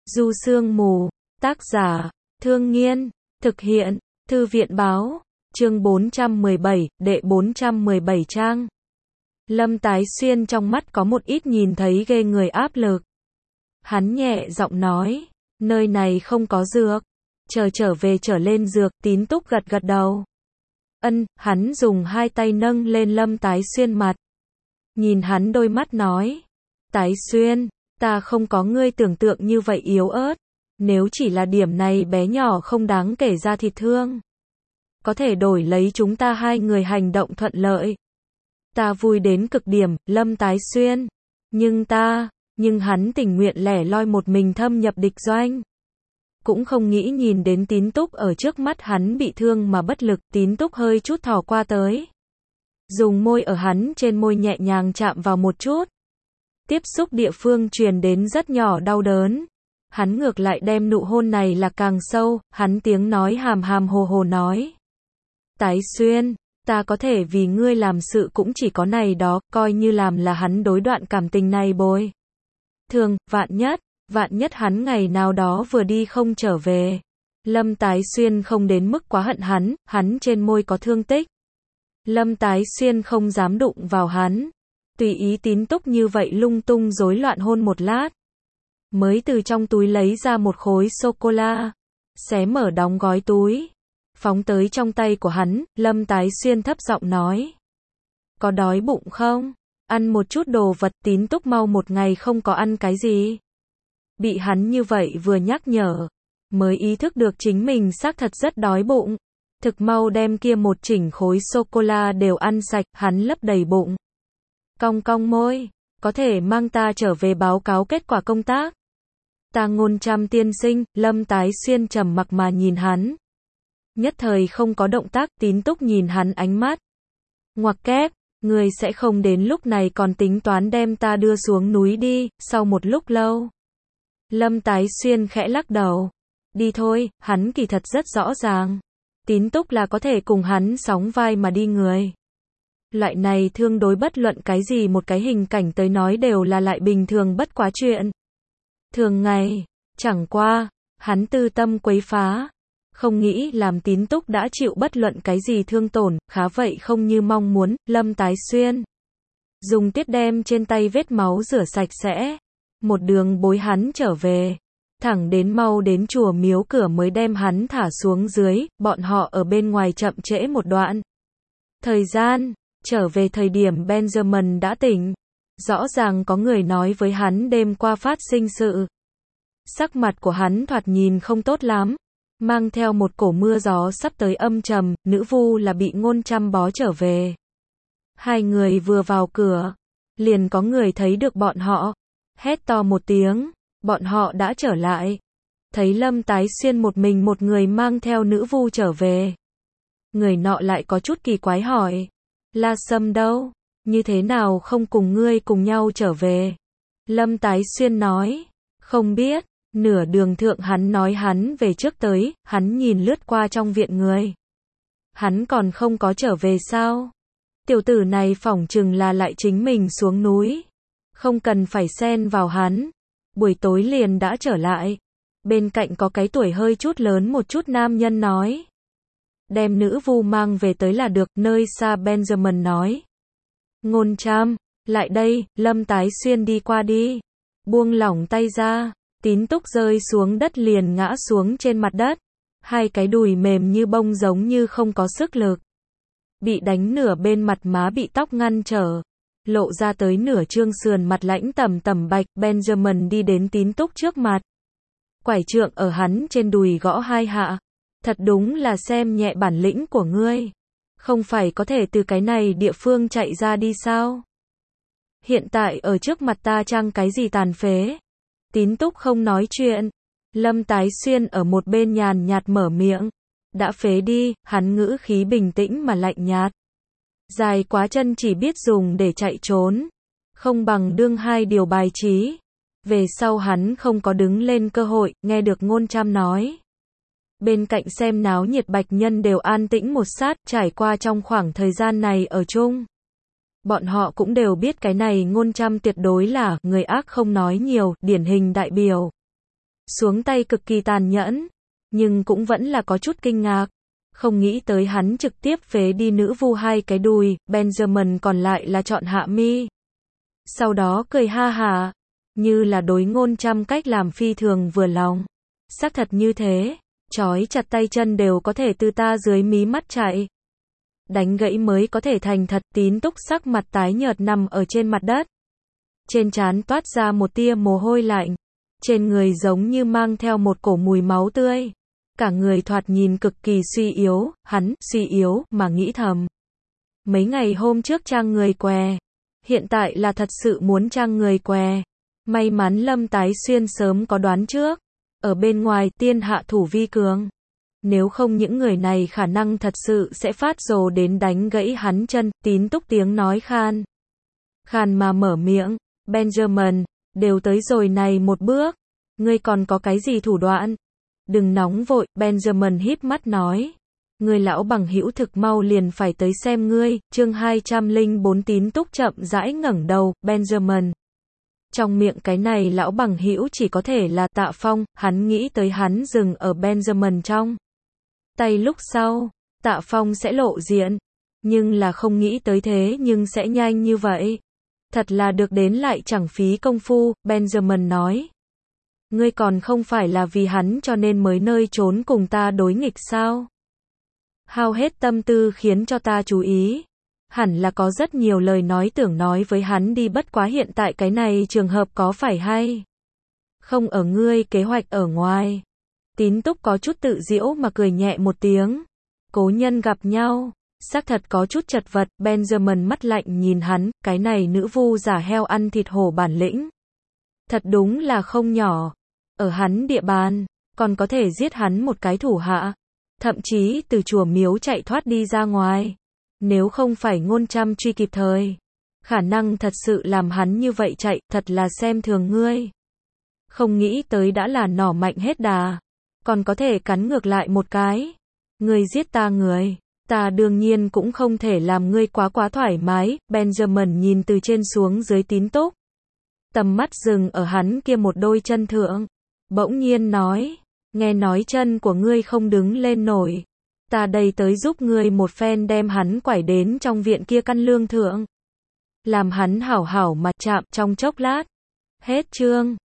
Du Sương Mù, tác giả, Thương Nghiên, thực hiện, Thư viện báo, chương 417, đệ 417 trang. Lâm Tái Xuyên trong mắt có một ít nhìn thấy ghê người áp lực. Hắn nhẹ giọng nói, nơi này không có dược, chờ trở về trở lên dược. Tín Túc gật gật đầu. Hắn dùng hai tay nâng lên Lâm Tái Xuyên mặt. Nhìn hắn đôi mắt nói, Tái Xuyên, ta không có ngươi tưởng tượng như vậy yếu ớt. Nếu chỉ là điểm này bé nhỏ không đáng kể ra thì thương. Có thể đổi lấy chúng ta hai người hành động thuận lợi. Ta vui đến cực điểm, Lâm Tái Xuyên. Nhưng hắn tình nguyện lẻ loi một mình thâm nhập địch doanh. Cũng không nghĩ nhìn đến Tín Túc ở trước mắt hắn bị thương mà bất lực. Tín Túc hơi chút thò qua tới. Dùng môi ở hắn trên môi nhẹ nhàng chạm vào một chút. Tiếp xúc địa phương truyền đến rất nhỏ đau đớn. Hắn ngược lại đem nụ hôn này là càng sâu. Hắn tiếng nói hàm hàm hồ hồ nói, Tái Xuyên, ta có thể vì ngươi làm sự cũng chỉ có này đó. Coi như làm là hắn đối đoạn cảm tình này bồi thường. Vạn nhất hắn ngày nào đó vừa đi không trở về. Lâm Tái Xuyên không đến mức quá hận hắn trên môi có thương tích. Lâm Tái Xuyên không dám đụng vào hắn. Tùy ý Tín Túc như vậy lung tung rối loạn hôn một lát. Mới từ trong túi lấy ra một khối sô-cô-la. Xé mở đóng gói túi. Phóng tới trong tay của hắn. Lâm Tái Xuyên thấp giọng nói, có đói bụng không? Ăn một chút đồ vật. Tín Túc mau một ngày không có ăn cái gì. Bị hắn như vậy vừa nhắc nhở, mới ý thức được chính mình xác thật rất đói bụng. Thực mau đem kia một chỉnh khối sô-cô-la đều ăn sạch. Hắn lấp đầy bụng. Cong cong môi, có thể mang ta trở về báo cáo kết quả công tác. Ta Ngôn Trăm tiên sinh. Lâm Tái Xuyên trầm mặc mà nhìn hắn. Nhất thời không có động tác. Tín Túc nhìn hắn ánh mắt ngoặc kép, ngươi sẽ không đến lúc này còn tính toán đem ta đưa xuống núi đi. Sau một lúc lâu, Lâm Tái Xuyên khẽ lắc đầu. Đi thôi. Hắn kỳ thật rất rõ ràng, Tín Túc là có thể cùng hắn sóng vai mà đi người. Loại này thương đối bất luận cái gì một cái hình cảnh tới nói đều là lại bình thường bất quá chuyện thường ngày. Chẳng qua, hắn tư tâm quấy phá. Không nghĩ làm Tín Túc đã chịu bất luận cái gì thương tổn. Khá vậy không như mong muốn. Lâm Tái Xuyên dùng tiết đem trên tay vết máu rửa sạch sẽ. Một đường bối hắn trở về. Thẳng đến mau đến chùa miếu cửa mới đem hắn thả xuống dưới. Bọn họ ở bên ngoài chậm trễ một đoạn thời gian. Trở về thời điểm Benjamin đã tỉnh. Rõ ràng có người nói với hắn đêm qua phát sinh sự. Sắc mặt của hắn thoạt nhìn không tốt lắm. Mang theo một cổ mưa gió sắp tới âm trầm. Nữ vu là bị Ngôn Trăm bó trở về. Hai người vừa vào cửa, liền có người thấy được bọn họ. Hét to một tiếng, bọn họ đã trở lại. Thấy Lâm Tái Xuyên một mình một người mang theo nữ vu trở về. Người nọ lại có chút kỳ quái hỏi, La Sâm đâu? Như thế nào không cùng ngươi cùng nhau trở về? Lâm Tái Xuyên nói, không biết. Nửa đường thượng hắn nói hắn về trước tới. Hắn nhìn lướt qua trong viện người. Hắn còn không có trở về sao? Tiểu tử này phỏng chừng là lại chính mình xuống núi. Không cần phải xen vào hắn. Buổi tối liền đã trở lại. Bên cạnh có cái tuổi hơi chút lớn một chút nam nhân nói, đem nữ vu mang về tới là được. Nơi xa Benjamin nói, Ngôn Trăm, lại đây. Lâm Tái Xuyên đi qua đi. Buông lỏng tay ra. Tín Túc rơi xuống đất liền ngã xuống trên mặt đất. Hai cái đùi mềm như bông giống như không có sức lực. Bị đánh nửa bên mặt má bị tóc ngăn trở. Lộ ra tới nửa trương sườn mặt lãnh tầm tầm bạch. Benjamin đi đến Tín Túc trước mặt. Quải trượng ở hắn trên đùi gõ hai hạ. Thật đúng là xem nhẹ bản lĩnh của ngươi. Không phải có thể từ cái này địa phương chạy ra đi sao? Hiện tại ở trước mặt ta trang cái gì tàn phế? Tín Túc không nói chuyện. Lâm Tái Xuyên ở một bên nhàn nhạt mở miệng. Đã phế đi. Hắn ngữ khí bình tĩnh mà lạnh nhạt. Dài quá chân chỉ biết dùng để chạy trốn. Không bằng đương hai điều bài trí. Về sau hắn không có đứng lên cơ hội. Nghe được Ngôn Trăm nói. Bên cạnh xem náo nhiệt bạch nhân đều an tĩnh một sát. Trải qua trong khoảng thời gian này ở chung, bọn họ cũng đều biết cái này Ngôn Trăm tuyệt đối là người ác không nói nhiều, điển hình đại biểu. xuống tay cực kỳ tàn nhẫn, nhưng cũng vẫn là có chút kinh ngạc. Không nghĩ tới hắn trực tiếp phế đi nữ vu 2 cái đùi, Benjamin còn lại là chọn hạ mi. Sau đó cười ha hả, như là đối ngôn trăm cách làm phi thường vừa lòng. Xác thật như thế, trói chặt tay chân đều có thể từ ta dưới mí mắt chạy. Đánh gãy mới có thể thành thật. Tín Túc sắc mặt tái nhợt nằm ở trên mặt đất. Trên trán toát ra một tia mồ hôi lạnh. Trên người giống như mang theo một cổ mùi máu tươi. Cả người thoạt nhìn cực kỳ suy yếu, hắn suy yếu mà nghĩ thầm. Mấy ngày hôm trước trang người què, hiện tại là thật sự muốn trang người què. May mắn Lâm Tái Xuyên sớm có đoán trước. Ở bên ngoài tiên hạ thủ vi cường. Nếu không những người này khả năng thật sự sẽ phát rồ đến đánh gãy hắn chân. Tín Túc tiếng nói khan. Khan mà mở miệng. Benjamin, đều tới rồi này một bước. Ngươi còn có cái gì thủ đoạn? Đừng nóng vội, Benjamin híp mắt nói. Người lão bằng hữu thực mau liền phải tới xem ngươi. Chương 204. Tín Túc chậm rãi ngẩng đầu. Benjamin. Trong miệng cái này lão bằng hữu chỉ có thể là Tạ Phong. Hắn nghĩ tới hắn dừng ở Benjamin trong tay lúc sau, Tạ Phong sẽ lộ diện. Nhưng là không nghĩ tới thế nhưng sẽ nhanh như vậy. Thật là được đến lại chẳng phí công phu. Benjamin nói. Ngươi còn không phải là vì hắn cho nên mới nơi trốn cùng ta đối nghịch sao? Hao hết tâm tư khiến cho ta chú ý. Hẳn là có rất nhiều lời nói tưởng nói với hắn đi, bất quá hiện tại cái này trường hợp có phải hay không ở ngươi kế hoạch ở ngoài. Tín Túc có chút tự giễu mà cười nhẹ một tiếng. Cố nhân gặp nhau, xác thật có chút chật vật. Benjamin mắt lạnh nhìn hắn, cái này nữ vu giả heo ăn thịt hổ bản lĩnh. Thật đúng là không nhỏ. Ở hắn địa bàn, còn có thể giết hắn một cái thủ hạ. Thậm chí từ chùa miếu chạy thoát đi ra ngoài. Nếu không phải ngôn trăm truy kịp thời, khả năng thật sự làm hắn như vậy chạy, thật là xem thường ngươi. Không nghĩ tới đã là nỏ mạnh hết đà, còn có thể cắn ngược lại một cái. Ngươi giết ta người, ta đương nhiên cũng không thể làm ngươi quá thoải mái. Benjamin nhìn từ trên xuống dưới Tín Túc. Tầm mắt dừng ở hắn kia một đôi chân thượng. Bỗng nhiên nói, nghe nói chân của ngươi không đứng lên nổi. Ta đây tới giúp ngươi một phen đem hắn quải đến trong viện kia căn lương thượng. Làm hắn hảo hảo mà chạm trong chốc lát. Hết chương.